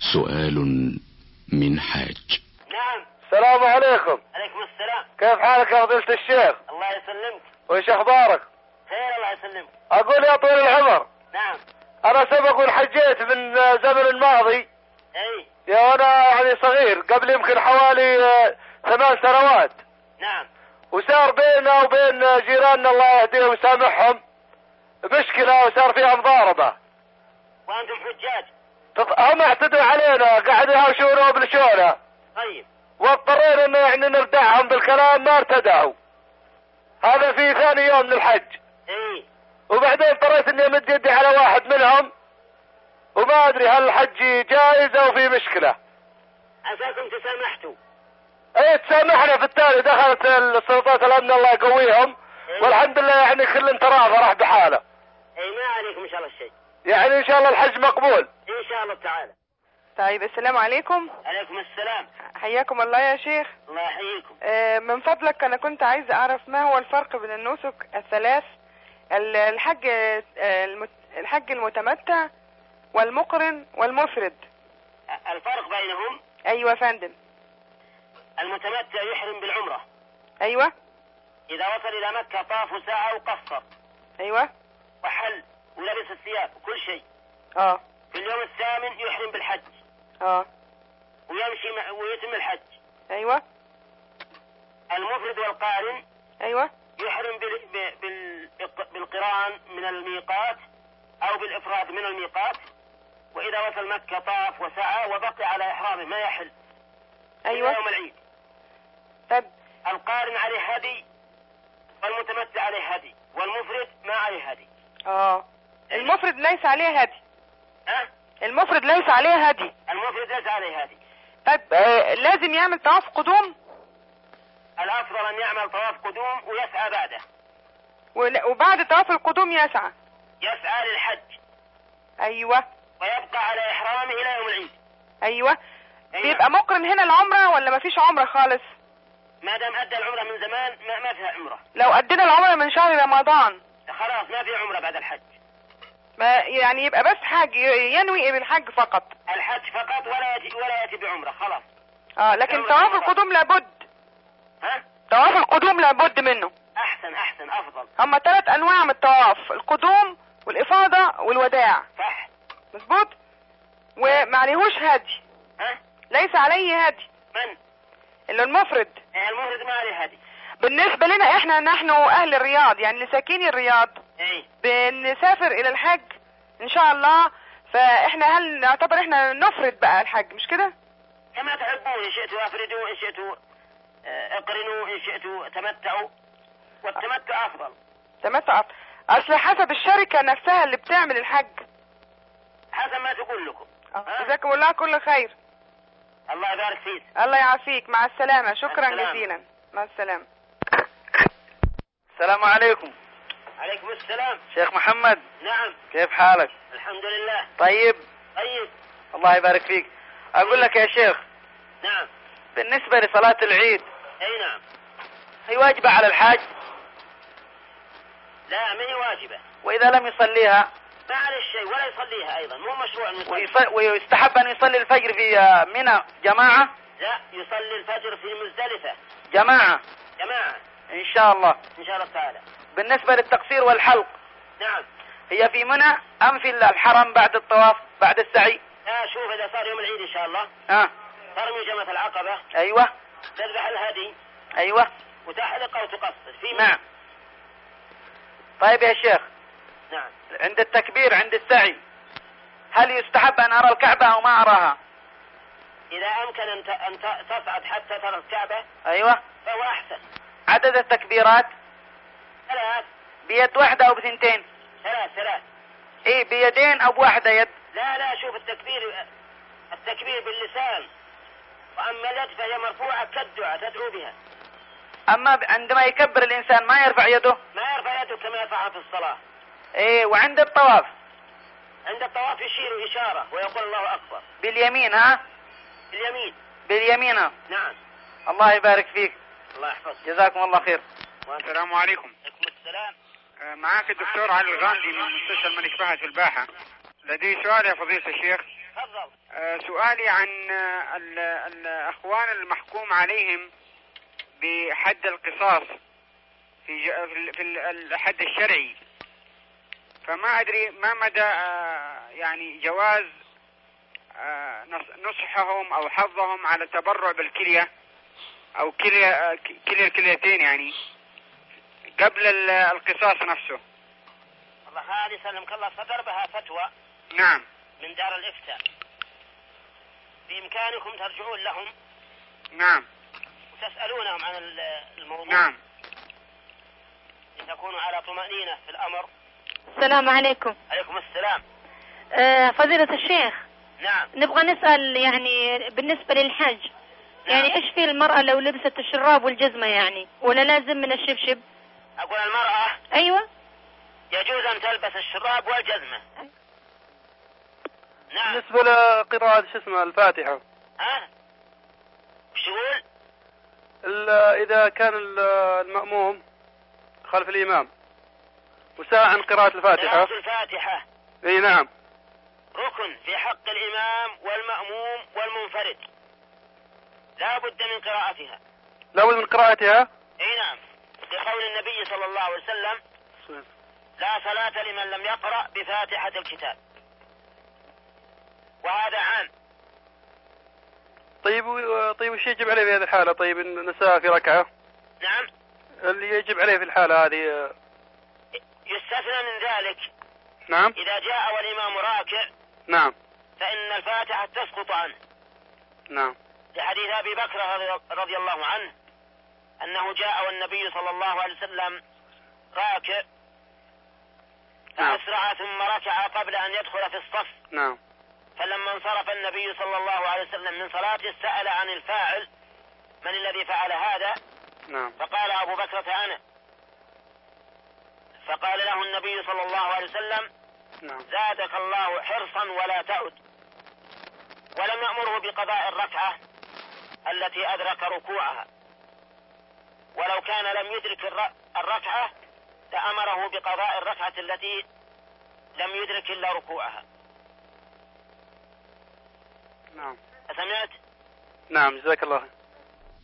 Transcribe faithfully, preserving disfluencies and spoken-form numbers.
سؤال من حاج. نعم. السلام عليكم. عليكم السلام. كيف حالك يا فضيلة الشيخ؟ الله يسلمك. وإيش أخبارك؟ خير الله يسلمك. أقول يا طويل العمر. نعم. أنا سبق حجيت من زمن الماضي. أي. يا أنا يعني صغير قبل يمكن حوالي ثمان سنوات. نعم. وصار بيننا وبين جيراننا الله يهديهم ويسامحهم مشكلة وصار فيها مضاربة. وأنتم حجاج؟ هم اعتدوا علينا قاعد يهاوشونا وبلشونا. طيب. واضطرينا انه يعني نردعهم بالكلام ما ارتدعوا. هذا في ثاني يوم من الحج. اي. وبعدين اضطريت اني امد يدي على واحد منهم وما ادري هل الحج جائز او في مشكلة. عساكم تسامحتوا؟ اي تسامحنا في التالي دخلت السلطات الامن الله يقويهم. إيه؟ والحمد لله يعني كل تراضى راح بحاله. اي ما عليكم ان شاء الله الشيء. يعني ان شاء الله الحج مقبول. ان شاء الله تعالى. طيب السلام عليكم. عليكم السلام. حياكم الله يا شيخ. الله يحييكم. آه من فضلك انا كنت عايز اعرف ما هو الفرق بين النسك الثلاث، الحج الحج المتمتع والمقرن والمفرد. الفرق بينهم؟ ايوه فندم. المتمتع يحرم بالعمرة. ايوه. اذا وصل الى مكة طاف ساعة وقصر. ايوه. وحل ولبس الثياب وكل شيء. اه. في اليوم الثامن يحرم بالحج. اه. ويمشي ويتم الحج. ايوه. المفرد والقارن. ايوه. يحرم بال... بال... بالقران من الميقات او بالافراد من الميقات، واذا وصل مكة طاف وسعى وبقي على احرامه ما يحل. ايوه. يوم العيد. طيب. القارن عليه هدي والمتمتع عليه هدي والمفرد ما عليه هدي. اه. المفرد ليس عليه هدي. ها؟ المفرد ليس عليه هدي. المفرد ليس عليه هدي. طيب آه لازم يعمل طواف قدوم؟ الافضل ان يعمل طواف قدوم ويسعى بعده. وبعد طواف القدوم يسعى؟ يسعى للحج. ايوه. ويبقى على احرامه الى يوم العيد. ايوه. أيوة. بيبقى مقرن هنا العمرة ولا ما فيش عمرة خالص؟ ما دام ادى العمرة من زمان ما, ما فيها عمرة. لو ادينا العمرة من شهر رمضان خلاص ما في عمرة بعد الحج. ما يعني يبقى بس حج، ينوي بالحج فقط. الحج فقط ولا يأتي ولا يأتي بعمرة خلاص. اه لكن طواف القدوم لابد. ها؟ طواف القدوم لابد منه. احسن احسن افضل. هما ثلاث انواع من الطواف، القدوم والافاضة والوداع. صح. مظبوط. وما عليهوش هدي. ها؟ ليس عليه هدي. من؟ اللي المفرد. ايه المفرد ما عليه هدي. بالنسبة لنا احنا نحن اهل الرياض يعني لساكني الرياض. ايه. بنسافر الى الحج ان شاء الله، فاحنا هل نعتبر احنا نفرد بقى الحج مش كده؟ كما تحبون، ان شئتوا افردوا، ان شئتوا اقرنوا، ان شئتوا تمتعوا، والتمتع افضل. تمتع افضل. اصل حسب الشركة نفسها اللي بتعمل الحج. حسب ما تقول لكم. جزاكم الله كل خير. الله يبارك فيك. الله يعافيك. مع السلامة. شكرا جزيلا. مع السلامة. السلام عليكم. عليكم السلام. شيخ محمد. نعم. كيف حالك؟ الحمد لله. طيب. طيب. الله يبارك فيك. اقول لك يا شيخ. نعم. بالنسبة لصلاة العيد. اي نعم. هي واجبة على الحاج؟ لا ما هي واجبة. واذا لم يصليها؟ ما عليه شيء ولا يصليها ايضا، مو مشروع انه يصلي. ويصل... ويستحب ان يصلي الفجر في منى جماعة؟ لا يصلي الفجر في مزدلفة جماعة. جماعة ان شاء الله. ان شاء الله تعالى. بالنسبة للتقصير والحلق. نعم. هي في منى ام في الحرم بعد الطواف بعد السعي؟ لا شوف اذا صار يوم العيد ان شاء الله. ها. ترمي جمرة العقبة. ايوه. تذبح الهدي. ايوه. وتحلق او تقصر في منى. نعم. طيب يا شيخ. نعم. عند التكبير عند السعي هل يستحب ان ارى الكعبة او ما اراها؟ اذا امكن ان ان تصعد حتى ترى الكعبة. ايوه. فهو احسن. عدد التكبيرات؟ ثلاث. بيد واحدة او بثنتين؟ ثلاث ثلاث. ايه بيدين او بواحدة يد؟ لا لا شوف التكبير التكبير باللسان، واما اليد فهي مرفوعة كالدعاء تدعو بها. اما عندما يكبر الانسان ما يرفع يده؟ ما يرفع يده كما يرفعها في الصلاة. ايه وعند الطواف؟ عند الطواف يشير إشارة ويقول الله أكبر. باليمين ها؟ باليمين. باليمين. نعم. الله يبارك فيك. الله يحفظك. جزاكم الله خير. السلام عليكم. عليكم السلام. معك الدكتور علي الغامدي من مستشفى الملك فهد في الباحة. لدي سؤال يا فضيلة الشيخ. تفضل. آه سؤالي عن آه الأخوان المحكوم عليهم بحد القصاص في في, في الحد الشرعي، فما أدري ما مدى آه يعني جواز آه نصحهم أو حظهم على التبرع بالكلية أو كلية آه كلية الكليتين يعني قبل القصاص نفسه. الله هذه سلمك الله صدر بها فتوى نعم من دار الإفتاء، بإمكانكم ترجعون لهم نعم وتسألونهم عن الموضوع نعم لتكونوا على طمأنينة في الأمر. السلام عليكم. عليكم السلام. آه فضيلة الشيخ، نعم نبغى نسأل يعني بالنسبة للحج، نعم. يعني إيش في المرأة لو لبست الشراب والجزمة يعني ولا لازم من الشبشب؟ أقول المرأة أيوة يجوز أن تلبس الشراب والجزمة. نعم. بالنسبة لقراءة شو اسمه الفاتحة، ها وش تقول؟ إذا كان المأموم خلف الإمام وسأل عن قراءة الفاتحة. قراءة الفاتحة اي نعم ركن في حق الإمام والمأموم والمنفرد، لا بد من قراءتها. لا بد من قراءتها. اي نعم، لقول النبي صلى الله عليه وسلم لا صلاة لمن لم يقرأ بفاتحة الكتاب، وهذا عام. طيب طيب وش يجب عليه في هذه الحالة؟ طيب النساء في ركعة. نعم. اللي يجب عليه في الحالة هذه يستثنى من ذلك. نعم. إذا جاء والإمام راكع نعم فإن الفاتحة تسقط عنه. نعم. لحديث أبي بكر رضي الله عنه أنه جاء والنبي صلى الله عليه وسلم راكع فأسرع ثم ركع قبل أن يدخل في الصف. نعم. فلما انصرف النبي صلى الله عليه وسلم من صلاته سأل عن الفاعل، من الذي فعل هذا؟ نعم. فقال أبو بكرة أنا. فقال له النبي صلى الله عليه وسلم نعم. زادك الله حرصا ولا تعد، ولم يأمره بقضاء الركعة التي أدرك ركوعها، ولو كان لم يدرك الركعة لأمره بقضاء الركعة التي لم يدرك إلا ركوعها. نعم. سمعت؟ نعم جزاك الله.